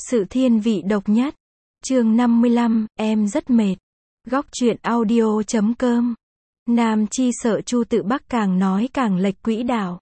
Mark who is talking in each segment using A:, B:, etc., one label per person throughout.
A: Sự thiên vị độc nhất. Chương 55, em rất mệt. Góc truyện audio.com. Nam Chi sợ Chu Tự Bắc càng nói càng lệch quỹ đạo.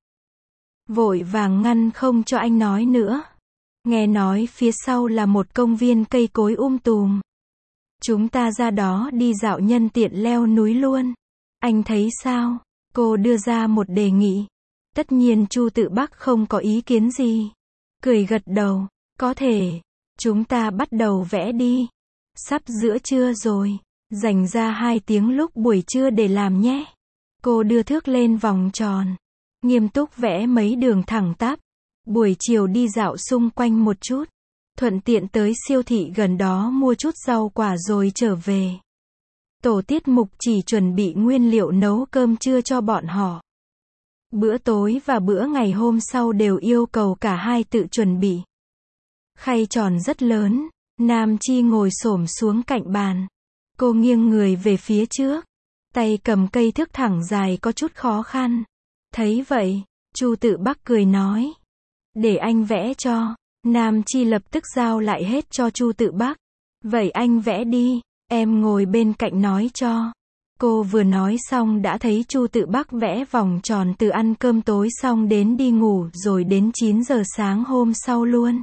A: Vội vàng ngăn không cho anh nói nữa. Nghe nói phía sau là một công viên cây cối tùm. Chúng ta ra đó đi dạo nhân tiện leo núi luôn. Anh thấy sao? Cô đưa ra một đề nghị. Tất nhiên Chu Tự Bắc không có ý kiến gì. Cười gật đầu. Có thể. Chúng ta bắt đầu vẽ đi. Sắp giữa trưa rồi. Dành ra 2 tiếng lúc buổi trưa để làm nhé. Cô đưa thước lên vòng tròn. Nghiêm túc vẽ mấy đường thẳng tắp. Buổi chiều đi dạo xung quanh một chút. Thuận tiện tới siêu thị gần đó mua chút rau quả rồi trở về. Tổ tiết mục chỉ chuẩn bị nguyên liệu nấu cơm trưa cho bọn họ. Bữa tối và bữa ngày hôm sau đều yêu cầu cả hai tự chuẩn bị. Khay tròn rất lớn, Nam Chi ngồi xổm xuống cạnh bàn. Cô nghiêng người về phía trước, tay cầm cây thước thẳng dài có chút khó khăn. Thấy vậy, Chu Tự Bắc cười nói. Để anh vẽ cho. Nam Chi lập tức giao lại hết cho Chu Tự Bắc. Vậy anh vẽ đi, em ngồi bên cạnh nói cho. Cô vừa nói xong đã thấy Chu Tự Bắc vẽ vòng tròn từ ăn cơm tối xong đến đi ngủ rồi đến 9 giờ sáng hôm sau luôn.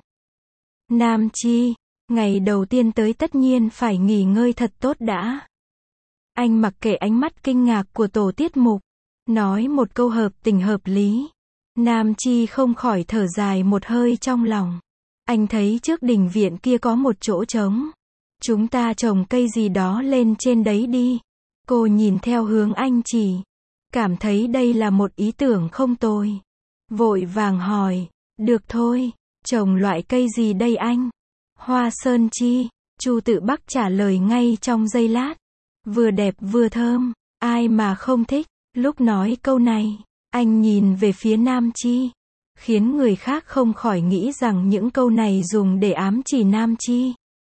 A: Nam Chi, ngày đầu tiên tới tất nhiên phải nghỉ ngơi thật tốt đã. Anh mặc kệ ánh mắt kinh ngạc của tổ tiết mục. Nói một câu hợp tình hợp lý. Nam Chi không khỏi thở dài một hơi trong lòng. Anh thấy trước đình viện kia có một chỗ trống. Chúng ta trồng cây gì đó lên trên đấy đi. Cô nhìn theo hướng anh chỉ. Cảm thấy đây là một ý tưởng không tồi. Vội vàng hỏi. Được thôi. Trồng loại cây gì đây anh? Hoa sơn chi. Chu Tự Bắc trả lời ngay trong giây lát. Vừa đẹp vừa thơm. Ai mà không thích. Lúc nói câu này, anh nhìn về phía Nam Chi. Khiến người khác không khỏi nghĩ rằng những câu này dùng để ám chỉ Nam Chi.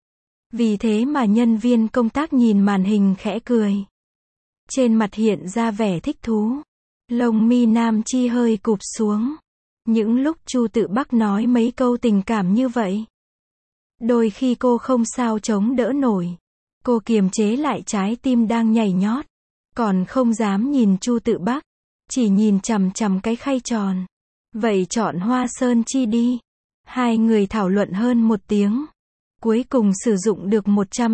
A: Vì thế mà nhân viên công tác nhìn màn hình khẽ cười. Trên mặt hiện ra vẻ thích thú. Lông mi Nam Chi hơi cụp xuống. Những lúc Chu Tự Bắc nói mấy câu tình cảm như vậy, đôi khi cô không sao chống đỡ nổi. Cô kiềm chế lại trái tim đang nhảy nhót. Còn không dám nhìn Chu Tự Bắc. Chỉ nhìn chằm chằm cái khay tròn. Vậy chọn hoa sơn chi đi. Hai người thảo luận hơn 1 tiếng. Cuối cùng sử dụng được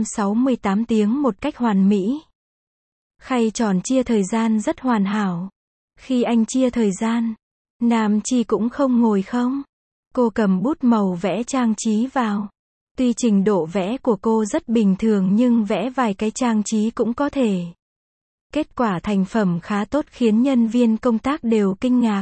A: 168 tiếng một cách hoàn mỹ. Khay tròn chia thời gian rất hoàn hảo. Khi anh chia thời gian, Nam Chi cũng không ngồi không. Cô cầm bút màu vẽ trang trí vào. Tuy trình độ vẽ của cô rất bình thường nhưng vẽ vài cái trang trí cũng có thể. Kết quả thành phẩm khá tốt khiến nhân viên công tác đều kinh ngạc.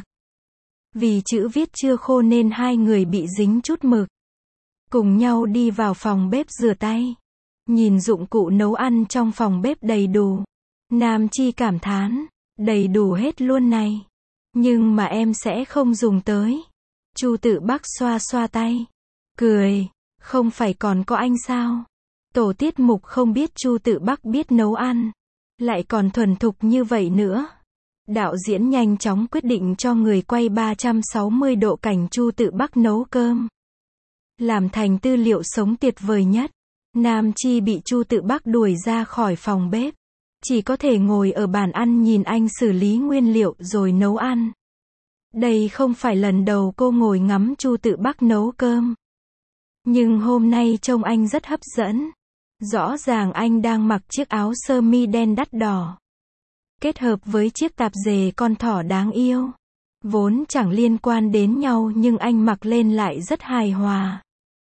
A: Vì chữ viết chưa khô nên hai người bị dính chút mực. Cùng nhau đi vào phòng bếp rửa tay. Nhìn dụng cụ nấu ăn trong phòng bếp đầy đủ. Nam Chi cảm thán. Đầy đủ hết luôn này. Nhưng mà em sẽ không dùng tới. Chu Tự Bắc xoa xoa tay. Cười. Không phải còn có anh sao? Tổ tiết mục không biết Chu Tự Bắc biết nấu ăn. Lại còn thuần thục như vậy nữa. Đạo diễn nhanh chóng quyết định cho người quay 360 độ cảnh Chu Tự Bắc nấu cơm. Làm thành tư liệu sống tuyệt vời nhất. Nam Chi bị Chu Tự Bắc đuổi ra khỏi phòng bếp. Chỉ có thể ngồi ở bàn ăn nhìn anh xử lý nguyên liệu rồi nấu ăn. Đây không phải lần đầu cô ngồi ngắm Chu Tự Bắc nấu cơm. Nhưng hôm nay trông anh rất hấp dẫn. Rõ ràng anh đang mặc chiếc áo sơ mi đen đắt đỏ. Kết hợp với chiếc tạp dề con thỏ đáng yêu. Vốn chẳng liên quan đến nhau nhưng anh mặc lên lại rất hài hòa.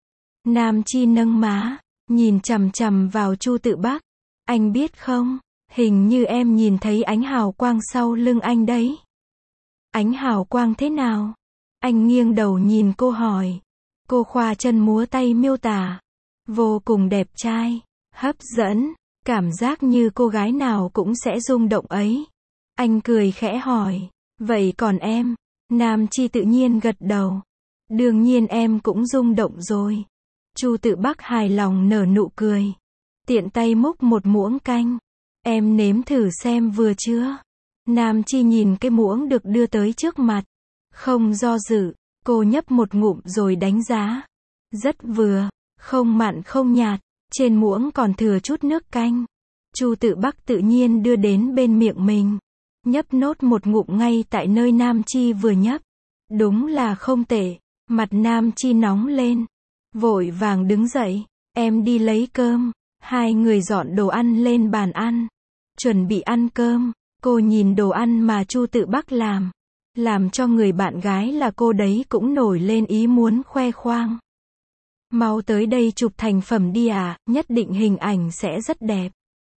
A: Nam Chi nâng má, nhìn chằm chằm vào Chu Tự Bắc. Anh biết không, hình như em nhìn thấy ánh hào quang sau lưng anh đấy. Ánh hào quang thế nào? Anh nghiêng đầu nhìn cô hỏi. Cô khoa chân múa tay miêu tả. Vô cùng đẹp trai, hấp dẫn, cảm giác như cô gái nào cũng sẽ rung động ấy. Anh cười khẽ hỏi, vậy còn em? Nam Chi tự nhiên gật đầu. Đương nhiên em cũng rung động rồi. Chu Tự Bắc hài lòng nở nụ cười. Tiện tay múc một muỗng canh. Em nếm thử xem vừa chưa? Nam Chi nhìn cái muỗng được đưa tới trước mặt. Không do dự, cô nhấp một ngụm rồi đánh giá. Rất vừa. Không mặn không nhạt, trên muỗng còn thừa chút nước canh. Chu Tự Bắc tự nhiên đưa đến bên miệng mình. Nhấp nốt một ngụm ngay tại nơi Nam Chi vừa nhấp. Đúng là không tệ. Mặt Nam Chi nóng lên. Vội vàng đứng dậy. Em đi lấy cơm. Hai người dọn đồ ăn lên bàn ăn. Chuẩn bị ăn cơm. Cô nhìn đồ ăn mà Chu Tự Bắc làm cho người bạn gái là cô đấy cũng nổi lên ý muốn khoe khoang. Mau tới đây chụp thành phẩm đi à, nhất định hình ảnh sẽ rất đẹp.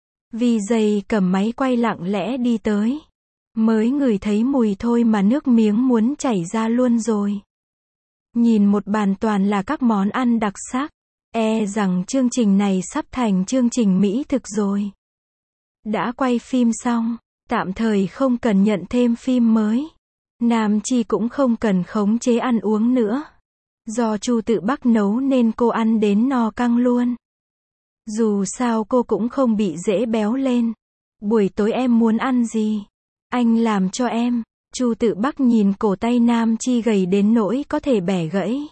A: VJ cầm máy quay lặng lẽ đi tới. Mới ngửi thấy mùi thôi mà nước miếng muốn chảy ra luôn rồi. Nhìn một bàn toàn là các món ăn đặc sắc. E rằng chương trình này sắp thành chương trình mỹ thực rồi. Đã quay phim xong, tạm thời không cần nhận thêm phim mới. Nam Chi cũng không cần khống chế ăn uống nữa. Do Chu Tự Bắc nấu nên cô ăn đến no căng luôn. Dù sao cô cũng không bị dễ béo lên. Buổi tối em muốn ăn gì? Anh làm cho em. Chu Tự Bắc nhìn cổ tay Nam Chi gầy đến nỗi có thể bẻ gãy.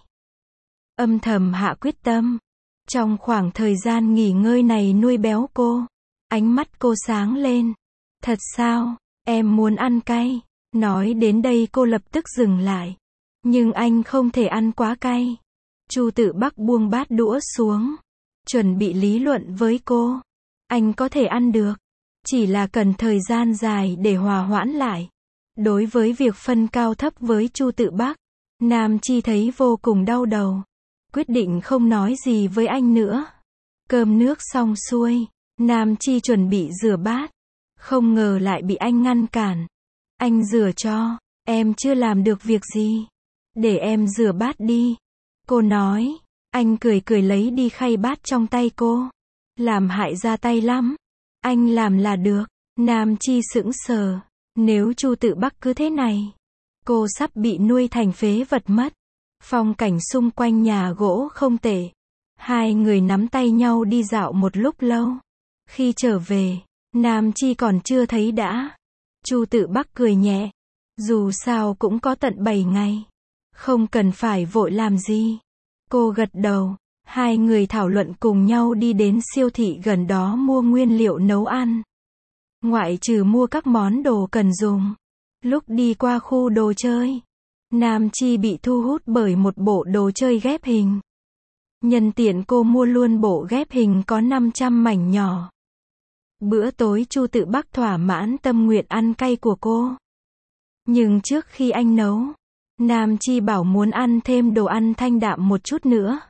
A: Âm thầm hạ quyết tâm. Trong khoảng thời gian nghỉ ngơi này nuôi béo cô. Ánh mắt cô sáng lên. Thật sao? Em muốn ăn cay. Nói đến đây cô lập tức dừng lại. Nhưng anh không thể ăn quá cay. Chu Tự Bắc buông bát đũa xuống. Chuẩn bị lý luận với cô. Anh có thể ăn được. Chỉ là cần thời gian dài để hòa hoãn lại. Đối với việc phân cao thấp với Chu Tự Bắc, Nam Chi thấy vô cùng đau đầu. Quyết định không nói gì với anh nữa. Cơm nước xong xuôi, Nam Chi chuẩn bị rửa bát. Không ngờ lại bị anh ngăn cản. Anh rửa cho, em chưa làm được việc gì. Để em rửa bát đi. Cô nói, anh cười cười lấy đi khay bát trong tay cô. Làm hại ra tay lắm. Anh làm là được. Nam Chi sững sờ. Nếu Chu Tự Bắc cứ thế này, cô sắp bị nuôi thành phế vật mất. Phong cảnh xung quanh nhà gỗ không tệ. Hai người nắm tay nhau đi dạo một lúc lâu. Khi trở về, Nam Chi còn chưa thấy đã. Chu Tự Bắc cười nhẹ. Dù sao cũng có tận 7 ngày. Không cần phải vội làm gì. Cô gật đầu. Hai người thảo luận cùng nhau đi đến siêu thị gần đó mua nguyên liệu nấu ăn. Ngoại trừ mua các món đồ cần dùng. Lúc đi qua khu đồ chơi, Nam Chi bị thu hút bởi một bộ đồ chơi ghép hình. Nhân tiện cô mua luôn bộ ghép hình có 500 mảnh nhỏ. Bữa tối Chu Tự Bắc thỏa mãn tâm nguyện ăn cay của cô. Nhưng trước khi anh nấu, Nam Chi bảo muốn ăn thêm đồ ăn thanh đạm một chút nữa.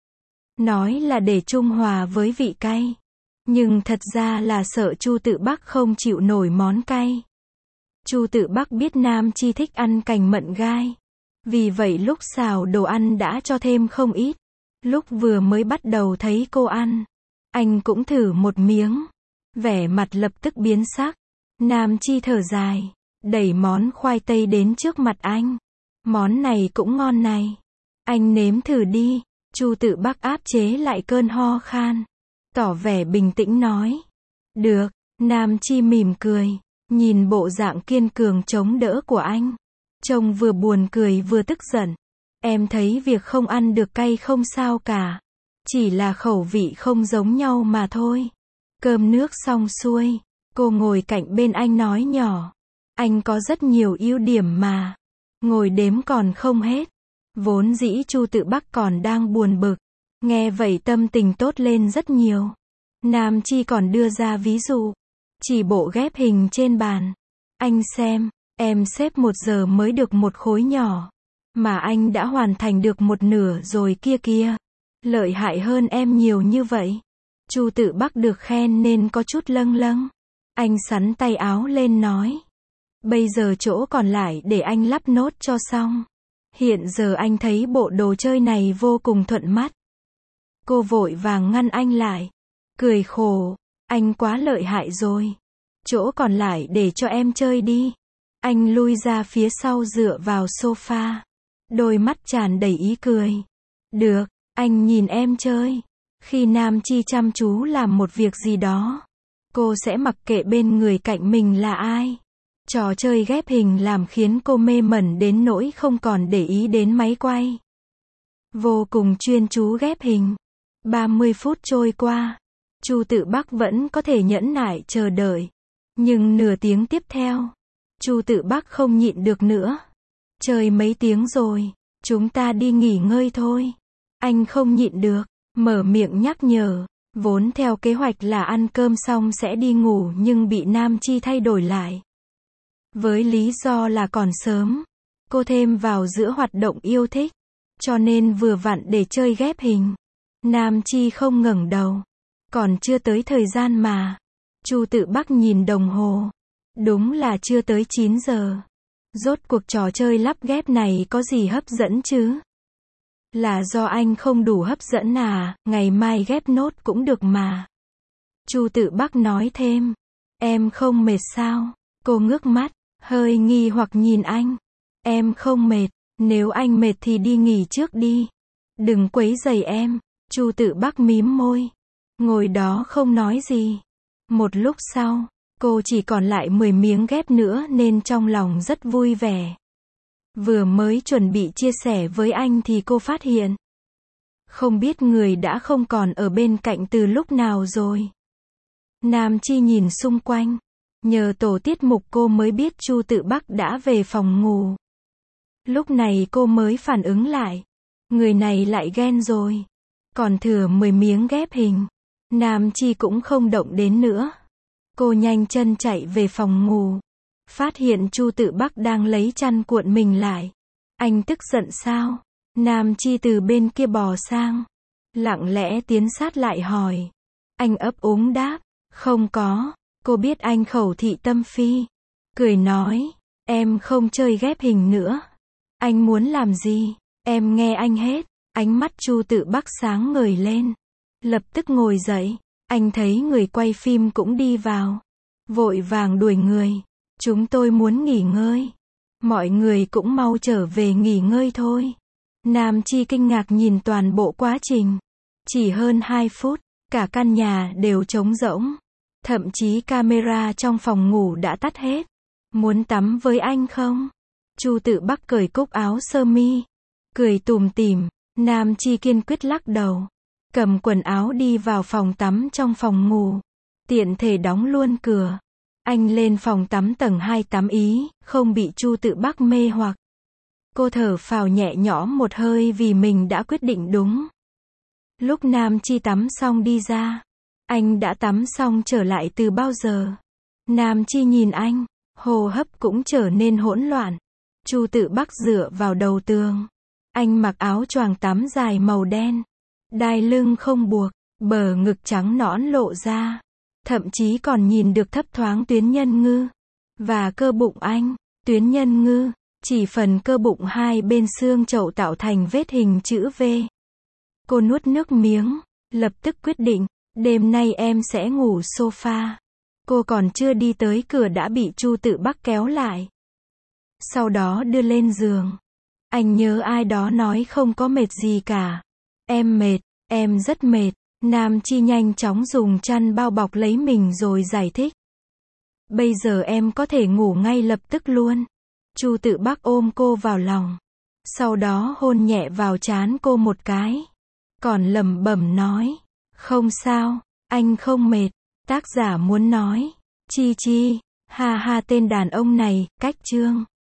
A: Nói là để trung hòa với vị cay. Nhưng thật ra là sợ Chu Tự Bắc không chịu nổi món cay. Chu Tự Bắc biết Nam Chi thích ăn cành mận gai. Vì vậy lúc xào đồ ăn đã cho thêm không ít. Lúc vừa mới bắt đầu thấy cô ăn, anh cũng thử một miếng. Vẻ mặt lập tức biến sắc. Nam Chi thở dài, đẩy món khoai tây đến trước mặt anh. Món này cũng ngon này. Anh nếm thử đi. Chu Tự Bắc áp chế lại cơn ho khan. Tỏ vẻ bình tĩnh nói. Được. Nam Chi mỉm cười. Nhìn bộ dạng kiên cường chống đỡ của anh. Trông vừa buồn cười vừa tức giận. Em thấy việc không ăn được cay không sao cả. Chỉ là khẩu vị không giống nhau mà thôi. Cơm nước xong xuôi. Cô ngồi cạnh bên anh nói nhỏ. Anh có rất nhiều ưu điểm mà. Ngồi đếm còn không hết. Vốn dĩ Chu Tự Bắc còn đang buồn bực. Nghe vậy tâm tình tốt lên rất nhiều. Nam Chi còn đưa ra ví dụ. Chỉ bộ ghép hình trên bàn. Anh xem, em xếp 1 giờ mới được một khối nhỏ. Mà anh đã hoàn thành được 1/2 rồi kia kìa. Lợi hại hơn em nhiều như vậy. Chu Tự Bắc được khen nên có chút lâng lâng. Anh xắn tay áo lên nói. Bây giờ chỗ còn lại để anh lắp nốt cho xong. Hiện giờ anh thấy bộ đồ chơi này vô cùng thuận mắt. Cô vội vàng ngăn anh lại. Cười khổ. Anh quá lợi hại rồi. Chỗ còn lại để cho em chơi đi. Anh lui ra phía sau dựa vào sofa. Đôi mắt tràn đầy ý cười. Được, anh nhìn em chơi. Khi Nam Chi chăm chú làm một việc gì đó, cô sẽ mặc kệ bên người cạnh mình là ai. Trò chơi ghép hình làm khiến cô mê mẩn đến nỗi không còn để ý đến máy quay. Vô cùng chuyên chú ghép hình. 30 phút trôi qua. Chu Tự Bắc vẫn có thể nhẫn nại chờ đợi. Nhưng nửa tiếng tiếp theo, Chu Tự Bắc không nhịn được nữa. Chơi mấy tiếng rồi, chúng ta đi nghỉ ngơi thôi. Anh không nhịn được, mở miệng nhắc nhở. Vốn theo kế hoạch là ăn cơm xong sẽ đi ngủ nhưng bị Nam Chi thay đổi lại. Với lý do là còn sớm, cô thêm vào giữa hoạt động yêu thích, cho nên vừa vặn để chơi ghép hình. Nam Chi không ngẩng đầu. Còn chưa tới thời gian mà. Chu Tự Bắc nhìn đồng hồ. Đúng là chưa tới 9 giờ. Rốt cuộc trò chơi lắp ghép này có gì hấp dẫn chứ? Là do anh không đủ hấp dẫn à, ngày mai ghép nốt cũng được mà. Chu Tự Bắc nói thêm. Em không mệt sao? Cô ngước mắt, hơi nghi hoặc nhìn anh. Em không mệt, nếu anh mệt thì đi nghỉ trước đi. Đừng quấy rầy em. Chu Tự Bắc mím môi. Ngồi đó không nói gì. Một lúc sau, cô chỉ còn lại 10 miếng ghép nữa nên trong lòng rất vui vẻ. Vừa mới chuẩn bị chia sẻ với anh thì cô phát hiện. Không biết người đã không còn ở bên cạnh từ lúc nào rồi. Nam Chi nhìn xung quanh. Nhờ tổ tiết mục cô mới biết Chu Tự Bắc đã về phòng ngủ. Lúc này cô mới phản ứng lại. Người này lại ghen rồi. Còn thừa 10 miếng ghép hình. Nam Chi cũng không động đến nữa. Cô nhanh chân chạy về phòng ngủ. Phát hiện Chu Tự Bắc đang lấy chăn cuộn mình lại. Anh tức giận sao? Nam Chi từ bên kia bò sang. Lặng lẽ tiến sát lại hỏi. Anh ấp úng đáp. Không có. Cô biết anh khẩu thị tâm phi. Cười nói. Em không chơi ghép hình nữa. Anh muốn làm gì? Em nghe anh hết. Ánh mắt Chu Tự Bắc sáng ngời lên. Lập tức ngồi dậy. Anh thấy người quay phim cũng đi vào. Vội vàng đuổi người. Chúng tôi muốn nghỉ ngơi. Mọi người cũng mau trở về nghỉ ngơi thôi. Nam Chi kinh ngạc nhìn toàn bộ quá trình. Chỉ hơn 2 phút, cả căn nhà đều trống rỗng. Thậm chí camera trong phòng ngủ đã tắt hết. Muốn tắm với anh không? Chu Tự Bắc cởi cúc áo sơ mi. Cười tủm tỉm. Nam Chi kiên quyết lắc đầu. Cầm quần áo đi vào phòng tắm trong phòng ngủ. Tiện thể đóng luôn cửa. Anh lên phòng tắm tầng 2 tắm ý, không bị Chu Tự Bắc mê hoặc. Cô thở phào nhẹ nhõm một hơi vì mình đã quyết định đúng. Lúc Nam Chi tắm xong đi ra. Anh đã tắm xong trở lại từ bao giờ? Nam Chi nhìn anh, hô hấp cũng trở nên hỗn loạn. Chu Tự Bắc dựa vào đầu tường. Anh mặc áo choàng tắm dài màu đen. Đai lưng không buộc, bờ ngực trắng nõn lộ ra. Thậm chí còn nhìn được thấp thoáng tuyến nhân ngư. Và cơ bụng anh, tuyến nhân ngư, chỉ phần cơ bụng hai bên xương chậu tạo thành vết hình chữ V. Cô nuốt nước miếng, lập tức quyết định, đêm nay em sẽ ngủ sofa. Cô còn chưa đi tới cửa đã bị Chu Tự Bắc kéo lại. Sau đó đưa lên giường. Anh nhớ ai đó nói không có mệt gì cả. Em mệt, em rất mệt. Nam Chi nhanh chóng dùng chăn bao bọc lấy mình rồi giải thích. Bây giờ em có thể ngủ ngay lập tức luôn. Chu Tự Bắc ôm cô vào lòng. Sau đó hôn nhẹ vào trán cô một cái. Còn lẩm bẩm nói. Không sao, anh không mệt. Tác giả muốn nói. Chi Chi, ha ha tên đàn ông này, cách chương.